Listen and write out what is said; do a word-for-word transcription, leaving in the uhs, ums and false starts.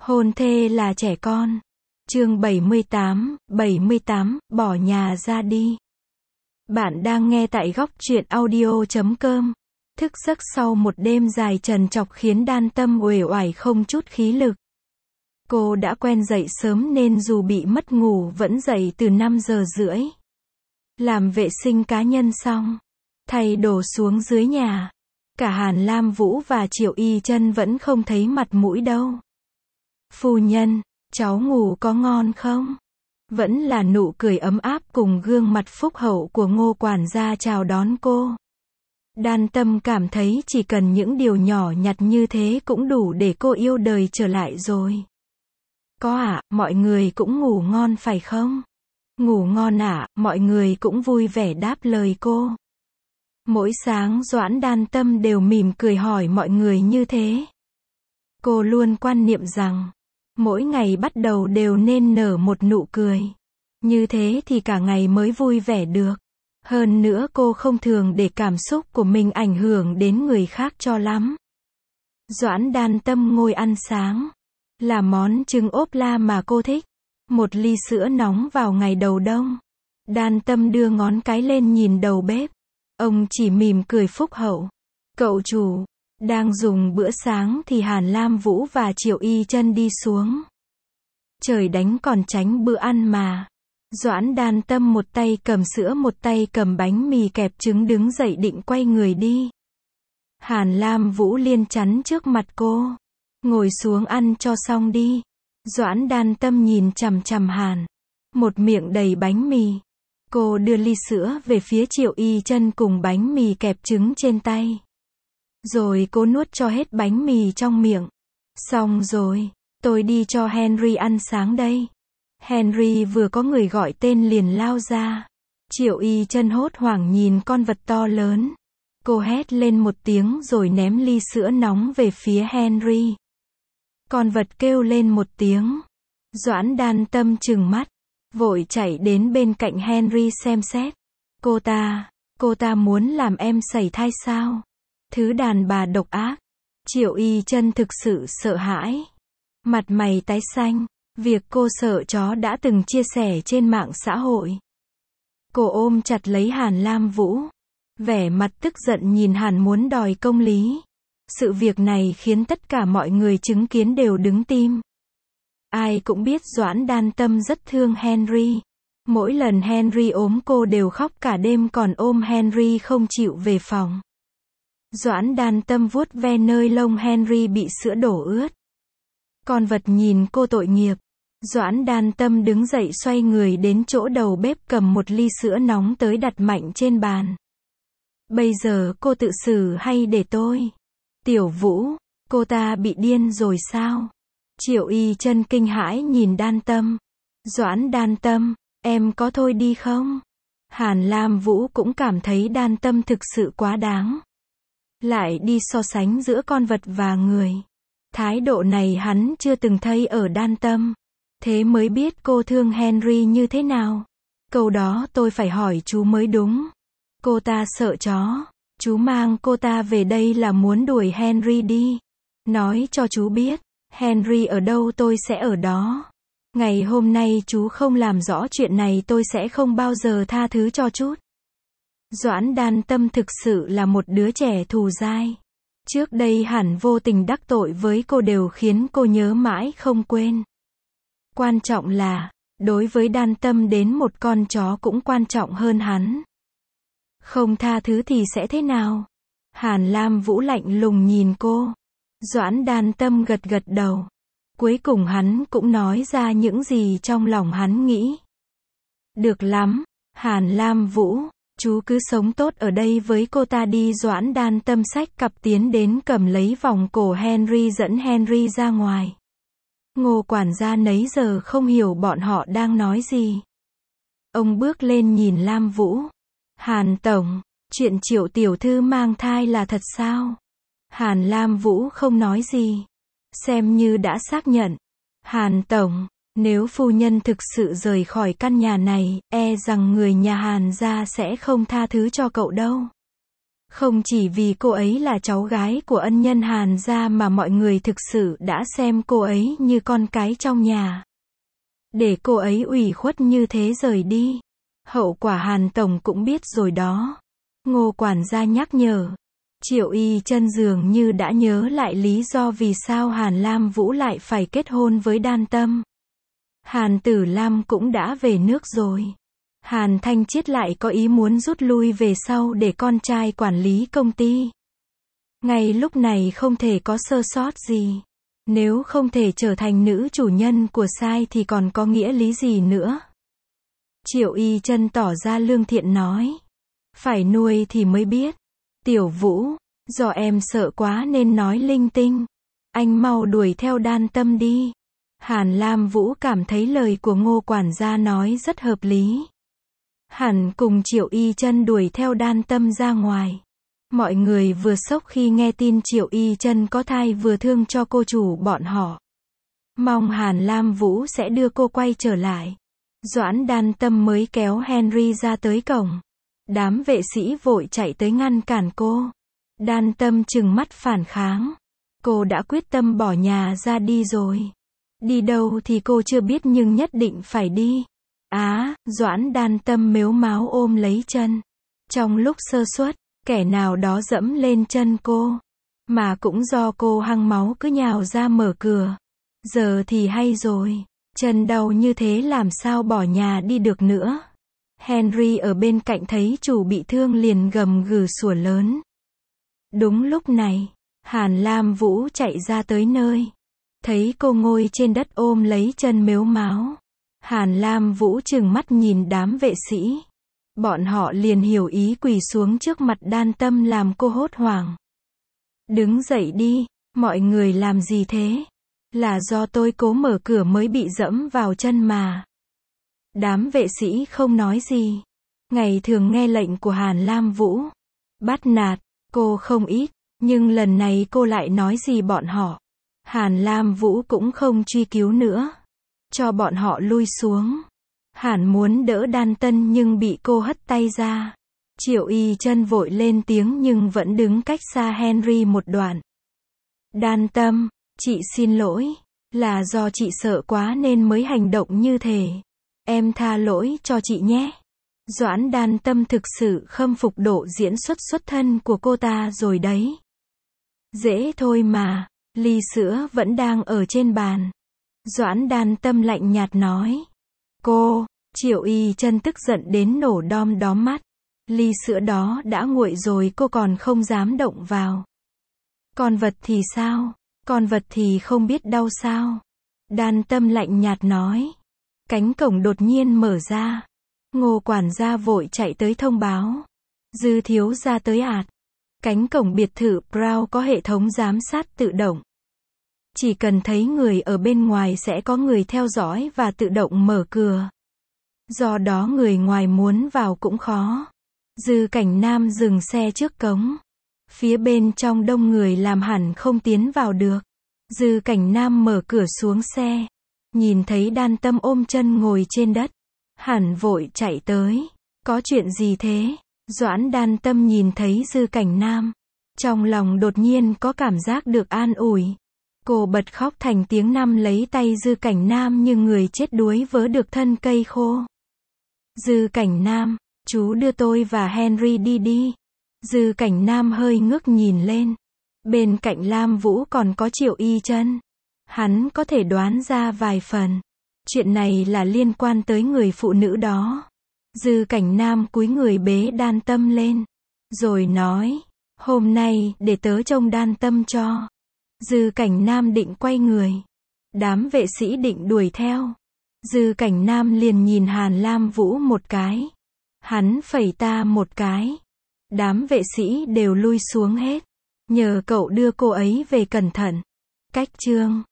Hôn thê là trẻ con. Chương bảy mươi tám, bảy mươi tám, bỏ nhà ra đi. Bạn đang nghe tại góc truyện audio chấm com. Thức giấc sau một đêm dài trằn trọc khiến Đan Tâm uể oải không chút khí lực. Cô đã quen dậy sớm nên dù bị mất ngủ vẫn dậy từ năm giờ rưỡi. Làm vệ sinh cá nhân xong, thay đồ xuống dưới nhà. Cả Hàn Lam Vũ và Triệu Y Chân vẫn không thấy mặt mũi đâu. Phu nhân, cháu ngủ có ngon không? Vẫn là nụ cười ấm áp cùng gương mặt phúc hậu của Ngô quản gia chào đón cô. Đan Tâm cảm thấy chỉ cần những điều nhỏ nhặt như thế cũng đủ để cô yêu đời trở lại rồi. Có ạ, à, mọi người cũng ngủ ngon phải không? Ngủ ngon ạ, à, mọi người cũng vui vẻ đáp lời cô. Mỗi sáng Doãn Đan Tâm đều mỉm cười hỏi mọi người như thế. Cô luôn quan niệm rằng, mỗi ngày bắt đầu đều nên nở một nụ cười. Như thế thì cả ngày mới vui vẻ được. Hơn nữa cô không thường để cảm xúc của mình ảnh hưởng đến người khác cho lắm. Doãn Đan Tâm ngồi ăn sáng. Là món trứng ốp la mà cô thích. Một ly sữa nóng vào ngày đầu đông. Đan Tâm đưa ngón cái lên nhìn đầu bếp. Ông chỉ mỉm cười phúc hậu. Cậu chủ, đang dùng bữa sáng thì Hàn Lam Vũ và Triệu Y Chân đi xuống. Trời đánh còn tránh bữa ăn mà. Doãn Đan Tâm một tay cầm sữa một tay cầm bánh mì kẹp trứng đứng dậy định quay người đi. Hàn Lam Vũ liên chắn trước mặt cô. Ngồi xuống ăn cho xong đi. Doãn Đan Tâm nhìn chằm chằm Hàn. Một miệng đầy bánh mì. Cô đưa ly sữa về phía Triệu Y Chân cùng bánh mì kẹp trứng trên tay. Rồi cô nuốt cho hết bánh mì trong miệng. Xong rồi, tôi đi cho Henry ăn sáng đây. Henry vừa có người gọi tên liền lao ra. Triệu Y Chân hốt hoảng nhìn con vật to lớn. Cô hét lên một tiếng rồi ném ly sữa nóng về phía Henry. Con vật kêu lên một tiếng. Doãn Đan Tâm trừng mắt. Vội chạy đến bên cạnh Henry xem xét. Cô ta, cô ta muốn làm em sẩy thai sao? Thứ đàn bà độc ác. Triệu Y Chân thực sự sợ hãi. Mặt mày tái xanh. Việc cô sợ chó đã từng chia sẻ trên mạng xã hội. Cô ôm chặt lấy Hàn Lam Vũ. Vẻ mặt tức giận nhìn Hàn muốn đòi công lý. Sự việc này khiến tất cả mọi người chứng kiến đều đứng tim. Ai cũng biết Doãn Đan Tâm rất thương Henry. Mỗi lần Henry ốm cô đều khóc cả đêm còn ôm Henry không chịu về phòng. Doãn Đan Tâm vuốt ve nơi lông Henry bị sữa đổ ướt. Con vật nhìn cô tội nghiệp. Doãn Đan Tâm đứng dậy xoay người đến chỗ đầu bếp cầm một ly sữa nóng tới đặt mạnh trên bàn. Bây giờ cô tự xử hay để tôi? Tiểu Vũ, cô ta bị điên rồi sao? Triệu Y Chân kinh hãi nhìn Đan Tâm. Doãn Đan Tâm, em có thôi đi không? Hàn Lam Vũ cũng cảm thấy Đan Tâm thực sự quá đáng. Lại đi so sánh giữa con vật và người. Thái độ này hắn chưa từng thấy ở Đan Tâm. Thế mới biết cô thương Henry như thế nào. Câu đó tôi phải hỏi chú mới đúng. Cô ta sợ chó. Chú mang cô ta về đây là muốn đuổi Henry đi. Nói cho chú biết, Henry ở đâu tôi sẽ ở đó. Ngày hôm nay chú không làm rõ chuyện này tôi sẽ không bao giờ tha thứ cho chút. Doãn Đan Tâm thực sự là một đứa trẻ thù dai. Trước đây hẳn vô tình đắc tội với cô đều khiến cô nhớ mãi không quên. Quan trọng là, đối với Đan Tâm đến một con chó cũng quan trọng hơn hắn. Không tha thứ thì sẽ thế nào? Hàn Lam Vũ lạnh lùng nhìn cô. Doãn Đan Tâm gật gật đầu. Cuối cùng hắn cũng nói ra những gì trong lòng hắn nghĩ. Được lắm, Hàn Lam Vũ, chú cứ sống tốt ở đây với cô ta đi. Doãn Đan Tâm xách cặp tiến đến cầm lấy vòng cổ Henry dẫn Henry ra ngoài. Ngô quản gia nấy giờ không hiểu bọn họ đang nói gì. Ông bước lên nhìn Lam Vũ. Hàn tổng, chuyện Triệu tiểu thư mang thai là thật sao? Hàn Lam Vũ không nói gì. Xem như đã xác nhận. Hàn tổng, nếu phu nhân thực sự rời khỏi căn nhà này, e rằng người nhà Hàn gia sẽ không tha thứ cho cậu đâu. Không chỉ vì cô ấy là cháu gái của ân nhân Hàn gia mà mọi người thực sự đã xem cô ấy như con cái trong nhà. Để cô ấy ủy khuất như thế rời đi. Hậu quả Hàn Tổng cũng biết rồi đó. Ngô quản gia nhắc nhở. Triệu Y Chân dường như đã nhớ lại lý do vì sao Hàn Lam Vũ lại phải kết hôn với Đan Tâm. Hàn Tử Lam cũng đã về nước rồi. Hàn Thanh Chiết lại có ý muốn rút lui về sau để con trai quản lý công ty. Ngay lúc này không thể có sơ sót gì. Nếu không thể trở thành nữ chủ nhân của sai thì còn có nghĩa lý gì nữa. Triệu Y Chân tỏ ra lương thiện nói. Phải nuôi thì mới biết. Tiểu Vũ, do em sợ quá nên nói linh tinh. Anh mau đuổi theo Đan Tâm đi. Hàn Lam Vũ cảm thấy lời của Ngô quản gia nói rất hợp lý. Hẳn cùng Triệu Y Chân đuổi theo Đan Tâm ra ngoài. Mọi người vừa sốc khi nghe tin Triệu Y Chân có thai vừa thương cho cô chủ bọn họ. Mong Hàn Lam Vũ sẽ đưa cô quay trở lại. Doãn Đan Tâm mới kéo Henry ra tới cổng. Đám vệ sĩ vội chạy tới ngăn cản cô. Đan Tâm trừng mắt phản kháng. Cô đã quyết tâm bỏ nhà ra đi rồi. Đi đâu thì cô chưa biết nhưng nhất định phải đi. Á, Doãn Đan Tâm mếu máo ôm lấy chân. Trong lúc sơ suất, kẻ nào đó dẫm lên chân cô. Mà cũng do cô hăng máu cứ nhào ra mở cửa. Giờ thì hay rồi. Chân đau như thế làm sao bỏ nhà đi được nữa. Henry ở bên cạnh thấy chủ bị thương liền gầm gừ sủa lớn. Đúng lúc này, Hàn Lam Vũ chạy ra tới nơi. Thấy cô ngồi trên đất ôm lấy chân mếu máo. Hàn Lam Vũ trừng mắt nhìn đám vệ sĩ. Bọn họ liền hiểu ý quỳ xuống trước mặt Đan Tâm làm cô hốt hoảng. Đứng dậy đi, mọi người làm gì thế? Là do tôi cố mở cửa mới bị dẫm vào chân mà. Đám vệ sĩ không nói gì. Ngày thường nghe lệnh của Hàn Lam Vũ. Bắt nạt, cô không ít, nhưng lần này cô lại nói gì bọn họ. Hàn Lam Vũ cũng không truy cứu nữa. Cho bọn họ lui xuống. Hàn muốn đỡ Đan Tân nhưng bị cô hất tay ra. Triệu Y Chân vội lên tiếng nhưng vẫn đứng cách xa Henry một đoạn. Đan Tâm, chị xin lỗi. Là do chị sợ quá nên mới hành động như thế. Em tha lỗi cho chị nhé. Doãn Đan Tâm thực sự khâm phục độ diễn xuất xuất thân của cô ta rồi đấy. Dễ thôi mà. Ly sữa vẫn đang ở trên bàn. Doãn Đan Tâm lạnh nhạt nói. Cô, Triệu Y Chân tức giận đến nổ đom đóm mắt. Ly sữa đó đã nguội rồi cô còn không dám động vào. Con vật thì sao? Con vật thì không biết đau sao? Đan Tâm lạnh nhạt nói. Cánh cổng đột nhiên mở ra. Ngô quản gia vội chạy tới thông báo. Dư thiếu gia tới ạt. Cánh cổng biệt thự Brown có hệ thống giám sát tự động. Chỉ cần thấy người ở bên ngoài sẽ có người theo dõi và tự động mở cửa. Do đó người ngoài muốn vào cũng khó. Dư Cảnh Nam dừng xe trước cổng. Phía bên trong đông người làm hẳn không tiến vào được. Dư Cảnh Nam mở cửa xuống xe. Nhìn thấy Đan Tâm ôm chân ngồi trên đất. Hẳn vội chạy tới. Có chuyện gì thế? Doãn Đan Tâm nhìn thấy Dư Cảnh Nam. Trong lòng đột nhiên có cảm giác được an ủi. Cô bật khóc thành tiếng nắm lấy tay Dư Cảnh Nam như người chết đuối vớ được thân cây khô. Dư Cảnh Nam, chú đưa tôi và Henry đi đi. Dư Cảnh Nam hơi ngước nhìn lên. Bên cạnh Lam Vũ còn có Triệu Y Chân. Hắn có thể đoán ra vài phần. Chuyện này là liên quan tới người phụ nữ đó. Dư Cảnh Nam cúi người bế Đan Tâm lên. Rồi nói, hôm nay để tớ trông Đan Tâm cho. Dư Cảnh Nam định quay người. Đám vệ sĩ định đuổi theo. Dư Cảnh Nam liền nhìn Hàn Lam Vũ một cái. Hắn phẩy ta một cái. Đám vệ sĩ đều lui xuống hết. Nhờ cậu đưa cô ấy về cẩn thận. Cách chương